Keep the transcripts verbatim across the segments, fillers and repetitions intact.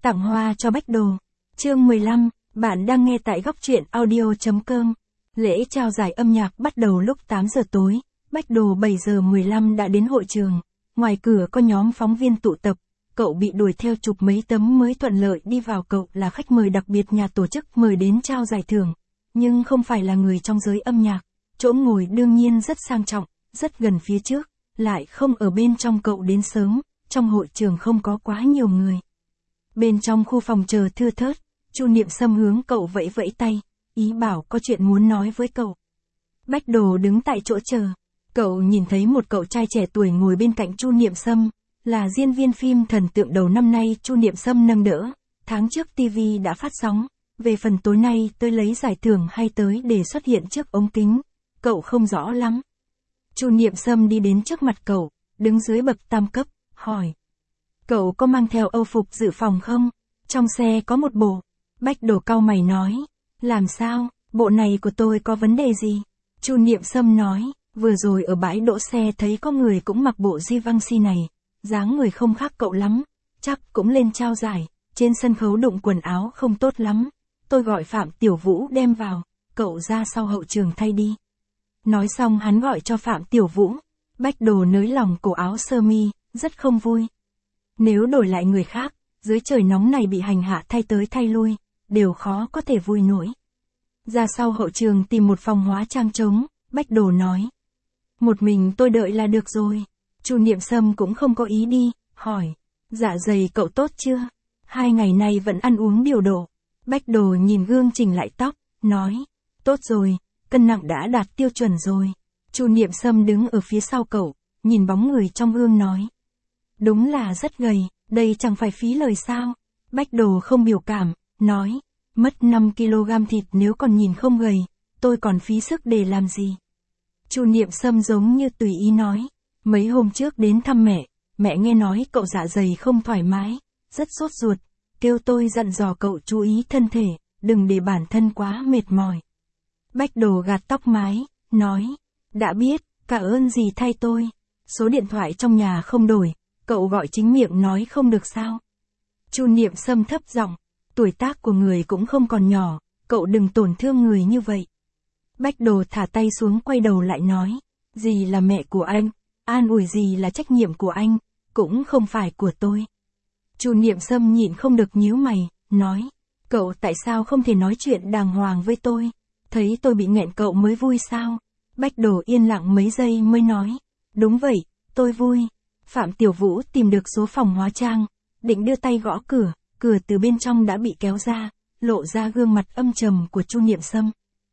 Tặng hoa cho Bách Đồ. Chương mười lăm, bạn đang nghe tại góc truyện audio.com. Lễ trao giải âm nhạc bắt đầu lúc tám giờ tối, Bách Đồ bảy giờ mười lăm đã đến hội trường. Ngoài cửa có nhóm phóng viên tụ tập, cậu bị đuổi theo chụp mấy tấm mới thuận lợi đi vào. Cậu là khách mời đặc biệt nhà tổ chức mời đến trao giải thưởng, nhưng không phải là người trong giới âm nhạc. Chỗ ngồi đương nhiên rất sang trọng, rất gần phía trước, lại không ở bên trong. Cậu đến sớm, trong hội trường không có quá nhiều người. Bên trong khu phòng chờ thưa thớt, Chu Niệm Sâm hướng cậu vẫy vẫy tay, ý bảo có chuyện muốn nói với cậu. Bách Đồ đứng tại chỗ chờ. Cậu nhìn thấy một cậu trai trẻ tuổi ngồi bên cạnh Chu Niệm Sâm, là diễn viên phim thần tượng đầu năm nay Chu Niệm Sâm nâng đỡ. Tháng trước ti vi đã phát sóng, về phần tối nay tới lấy giải thưởng hay tới để xuất hiện trước ống kính, cậu không rõ lắm. Chu Niệm Sâm đi đến trước mặt cậu, đứng dưới bậc tam cấp, hỏi. Cậu có mang theo âu phục dự phòng không? Trong xe có một bộ. Bách Đồ cau mày nói. Làm sao, bộ này của tôi có vấn đề gì? Chu Niệm Sâm nói, vừa rồi ở bãi đỗ xe thấy có người cũng mặc bộ Givenchy này, dáng người không khác cậu lắm, chắc cũng lên trao giải, trên sân khấu đụng quần áo không tốt lắm. Tôi gọi Phạm Tiểu Vũ đem vào, cậu ra sau hậu trường thay đi. Nói xong hắn gọi cho Phạm Tiểu Vũ. Bách Đồ nới lỏng cổ áo sơ mi, rất không vui. Nếu đổi lại người khác, dưới trời nóng này bị hành hạ thay tới thay lui, đều khó có thể vui nổi. Ra sau hậu trường tìm một phòng hóa trang trống, Bách Đồ nói. Một mình tôi đợi là được rồi. Chu Niệm Sâm cũng không có ý đi, hỏi. Dạ dày cậu tốt chưa? Hai ngày nay vẫn ăn uống điều độ. Bách Đồ nhìn gương chỉnh lại tóc, nói. Tốt rồi, cân nặng đã đạt tiêu chuẩn rồi. Chu Niệm Sâm đứng ở phía sau cậu, nhìn bóng người trong gương nói. Đúng là rất gầy, đây chẳng phải phí lời sao? Bách Đồ không biểu cảm, nói. Mất năm ki lô gam thịt nếu còn nhìn không gầy, tôi còn phí sức để làm gì? Chu Niệm Sâm giống như tùy ý nói. Mấy hôm trước đến thăm mẹ, mẹ nghe nói cậu dạ dày không thoải mái, rất sốt ruột, kêu tôi dặn dò cậu chú ý thân thể, đừng để bản thân quá mệt mỏi. Bách Đồ gạt tóc mái, nói. Đã biết, cảm ơn gì thay tôi. Số điện thoại trong nhà không đổi, cậu gọi chính miệng nói không được sao? Chu Niệm Sâm thấp giọng, tuổi tác của người cũng không còn nhỏ, cậu đừng tổn thương người như vậy. Bách Đồ thả tay xuống quay đầu lại nói, gì là mẹ của anh, an ủi gì là trách nhiệm của anh, cũng không phải của tôi. Chu Niệm Sâm nhịn không được nhíu mày, nói, cậu tại sao không thể nói chuyện đàng hoàng với tôi, thấy tôi bị nghẹn cậu mới vui sao? Bách Đồ yên lặng mấy giây mới nói, đúng vậy, tôi vui. Phạm Tiểu Vũ tìm được số phòng hóa trang, định đưa tay gõ cửa, cửa từ bên trong đã bị kéo ra, lộ ra gương mặt âm trầm của Chu Niệm Sâm.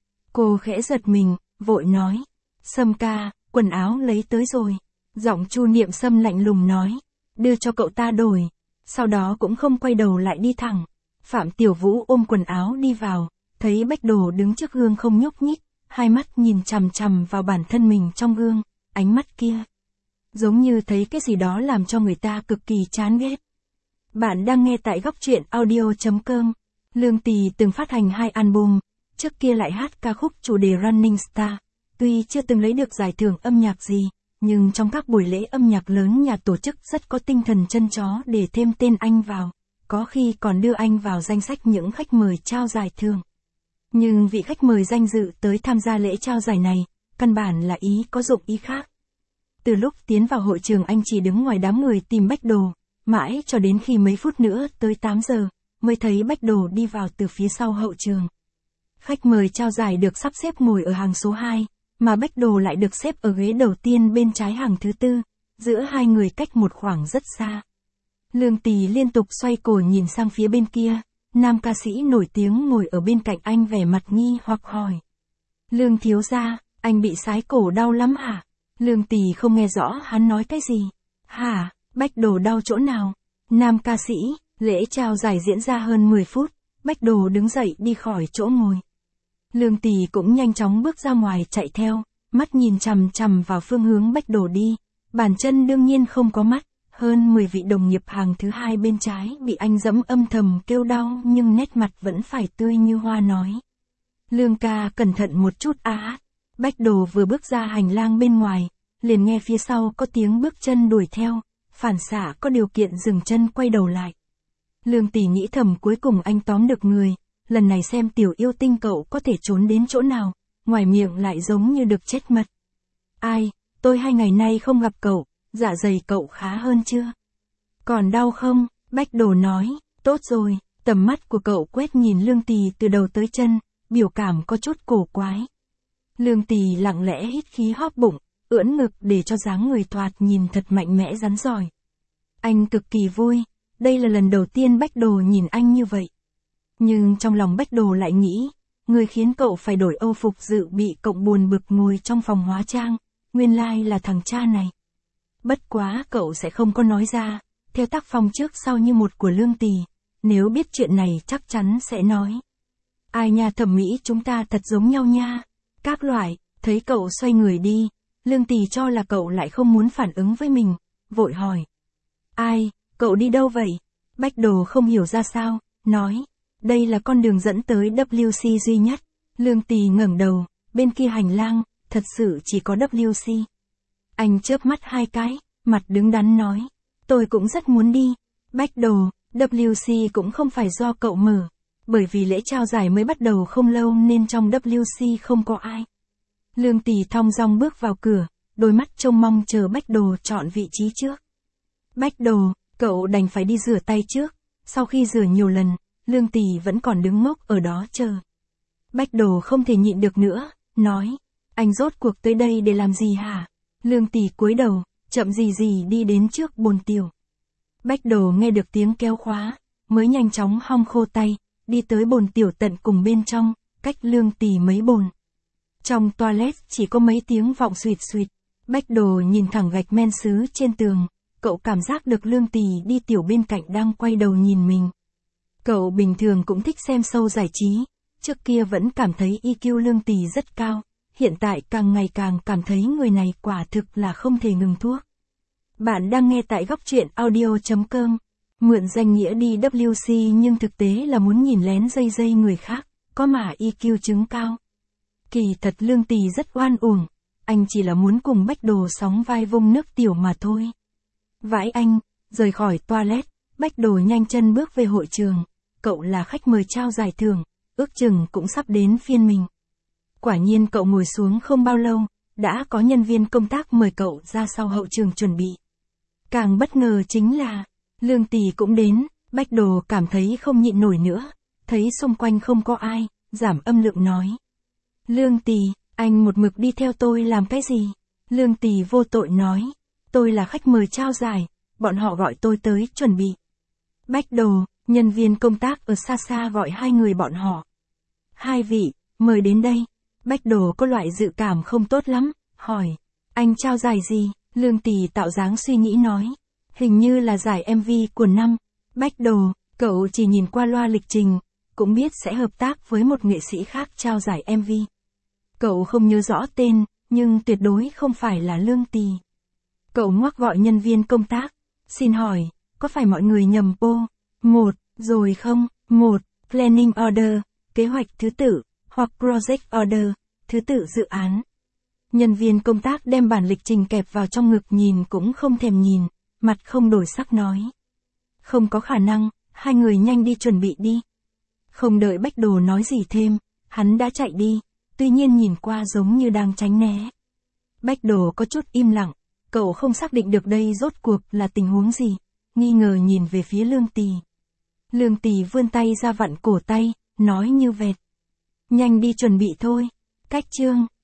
Cô khẽ giật mình, vội nói, Sâm ca, quần áo lấy tới rồi. Giọng Chu Niệm Sâm lạnh lùng nói, đưa cho cậu ta đổi. Sau đó cũng không quay đầu lại đi thẳng. Phạm Tiểu Vũ ôm quần áo đi vào, thấy Bách Đồ đứng trước gương không nhúc nhích, hai mắt nhìn chằm chằm vào bản thân mình trong gương, ánh mắt kia giống như thấy cái gì đó làm cho người ta cực kỳ chán ghét. Bạn đang nghe tại góc truyện audio.com. Lương Tì từng phát hành hai album, trước kia lại hát ca khúc chủ đề Running Star. Tuy chưa từng lấy được giải thưởng âm nhạc gì, nhưng trong các buổi lễ âm nhạc lớn nhà tổ chức rất có tinh thần chân chó để thêm tên anh vào, có khi còn đưa anh vào danh sách những khách mời trao giải thưởng. Nhưng vị khách mời danh dự tới tham gia lễ trao giải này, căn bản là ý có dụng ý khác. Từ lúc tiến vào hội trường anh chỉ đứng ngoài đám người tìm Bách Đồ, mãi cho đến khi mấy phút nữa tới tám giờ, mới thấy Bách Đồ đi vào từ phía sau hậu trường. Khách mời trao giải được sắp xếp ngồi ở hàng số hai, mà Bách Đồ lại được xếp ở ghế đầu tiên bên trái hàng thứ tư, giữa hai người cách một khoảng rất xa. Lương Tì liên tục xoay cổ nhìn sang phía bên kia, nam ca sĩ nổi tiếng ngồi ở bên cạnh anh vẻ mặt nghi hoặc hỏi. Lương thiếu gia, anh bị sái cổ đau lắm hả? Lương Tì không nghe rõ hắn nói cái gì. Hả, Bách Đồ đau chỗ nào? Nam ca sĩ, lễ trao giải diễn ra hơn mười phút, Bách Đồ đứng dậy đi khỏi chỗ ngồi. Lương Tì cũng nhanh chóng bước ra ngoài chạy theo, mắt nhìn chằm chằm vào phương hướng Bách Đồ đi, bàn chân đương nhiên không có mắt, hơn mười vị đồng nghiệp hàng thứ hai bên trái bị anh dẫm âm thầm kêu đau nhưng nét mặt vẫn phải tươi như hoa nói. Lương ca cẩn thận một chút á. Bách Đồ vừa bước ra hành lang bên ngoài, liền nghe phía sau có tiếng bước chân đuổi theo, phản xạ có điều kiện dừng chân quay đầu lại. Lương Tỷ nghĩ thầm cuối cùng anh tóm được người, lần này xem tiểu yêu tinh cậu có thể trốn đến chỗ nào, ngoài miệng lại giống như được chết mật. Ai, tôi hai ngày nay không gặp cậu, dạ dày cậu khá hơn chưa? Còn đau không? Bách Đồ nói, tốt rồi, tầm mắt của cậu quét nhìn Lương Tỷ từ đầu tới chân, biểu cảm có chút cổ quái. Lương Tỷ lặng lẽ hít khí hóp bụng, ưỡn ngực để cho dáng người thoạt nhìn thật mạnh mẽ rắn rỏi. Anh cực kỳ vui, đây là lần đầu tiên Bách Đồ nhìn anh như vậy. Nhưng trong lòng Bách Đồ lại nghĩ, người khiến cậu phải đổi âu phục dự bị cộng buồn bực ngồi trong phòng hóa trang, nguyên lai là thằng cha này. Bất quá cậu sẽ không có nói ra, theo tác phong trước sau như một của Lương Tỷ, nếu biết chuyện này chắc chắn sẽ nói. Ai nha, thẩm mỹ chúng ta thật giống nhau nha. Các loại, thấy cậu xoay người đi, Lương Tỷ cho là cậu lại không muốn phản ứng với mình, vội hỏi. Ai, cậu đi đâu vậy? Bách Đồ không hiểu ra sao, nói. Đây là con đường dẫn tới W C duy nhất. Lương Tỷ ngẩng đầu, bên kia hành lang, thật sự chỉ có W C. Anh chớp mắt hai cái, mặt đứng đắn nói. Tôi cũng rất muốn đi. Bách Đồ, W C cũng không phải do cậu mở. Bởi vì lễ trao giải mới bắt đầu không lâu nên trong W C không có ai. Lương Tỷ thong dong bước vào cửa, đôi mắt trông mong chờ Bách Đồ chọn vị trí trước. Bách Đồ, cậu đành phải đi rửa tay trước. Sau khi rửa nhiều lần, Lương Tỷ vẫn còn đứng ngốc ở đó chờ. Bách Đồ không thể nhịn được nữa, nói. Anh rốt cuộc tới đây để làm gì hả? Lương Tỷ cúi đầu, chậm gì gì đi đến trước bồn tiểu. Bách Đồ nghe được tiếng kéo khóa, mới nhanh chóng hong khô tay, đi tới bồn tiểu tận cùng bên trong, cách Lương Tỷ mấy bồn. Trong toilet chỉ có mấy tiếng vọng suỵt suỵt. Bách Đồ nhìn thẳng gạch men sứ trên tường, cậu cảm giác được Lương Tỷ đi tiểu bên cạnh đang quay đầu nhìn mình. Cậu bình thường cũng thích xem show giải trí, trước kia vẫn cảm thấy i kiu Lương Tỷ rất cao, hiện tại càng ngày càng cảm thấy người này quả thực là không thể ngừng thuốc. Bạn đang nghe tại góc truyện audio chấm com, mượn danh nghĩa đi W C nhưng thực tế là muốn nhìn lén dây dây người khác, có mà i kiu chứng cao. Kỳ thật Lương Tỷ rất oan uổng, anh chỉ là muốn cùng Bách Đồ sóng vai vung nước tiểu mà thôi. Vãi anh, rời khỏi toilet, Bách Đồ nhanh chân bước về hội trường, cậu là khách mời trao giải thưởng, ước chừng cũng sắp đến phiên mình. Quả nhiên cậu ngồi xuống không bao lâu, đã có nhân viên công tác mời cậu ra sau hậu trường chuẩn bị. Càng bất ngờ chính là, Lương Tỷ cũng đến, Bách Đồ cảm thấy không nhịn nổi nữa, thấy xung quanh không có ai, giảm âm lượng nói. Lương Tỷ, anh một mực đi theo tôi làm cái gì? Lương Tỷ vô tội nói, tôi là khách mời trao giải, bọn họ gọi tôi tới chuẩn bị. Bách Đồ, nhân viên công tác ở xa xa gọi hai người bọn họ. Hai vị, mời đến đây. Bách Đồ có loại dự cảm không tốt lắm, hỏi, anh trao giải gì? Lương Tỷ tạo dáng suy nghĩ nói, hình như là giải em vê của năm. Bách Đồ, cậu chỉ nhìn qua loa lịch trình, cũng biết sẽ hợp tác với một nghệ sĩ khác trao giải em vê. Cậu không nhớ rõ tên, nhưng tuyệt đối không phải là Lương Tỷ. Cậu ngoắc gọi nhân viên công tác, xin hỏi, có phải mọi người nhầm ô, một, rồi không, một, planning order, kế hoạch thứ tự, hoặc project order, thứ tự dự án. Nhân viên công tác đem bản lịch trình kẹp vào trong ngực nhìn cũng không thèm nhìn, mặt không đổi sắc nói. Không có khả năng, hai người nhanh đi chuẩn bị đi. Không đợi Bách Đồ nói gì thêm, hắn đã chạy đi, tuy nhiên nhìn qua giống như đang tránh né. Bách Đồ có chút im lặng, cậu không xác định được đây rốt cuộc là tình huống gì, nghi ngờ nhìn về phía Lương Tỷ. Lương Tỷ vươn tay ra vặn cổ tay, nói như vẹt. Nhanh đi chuẩn bị thôi, cách chương.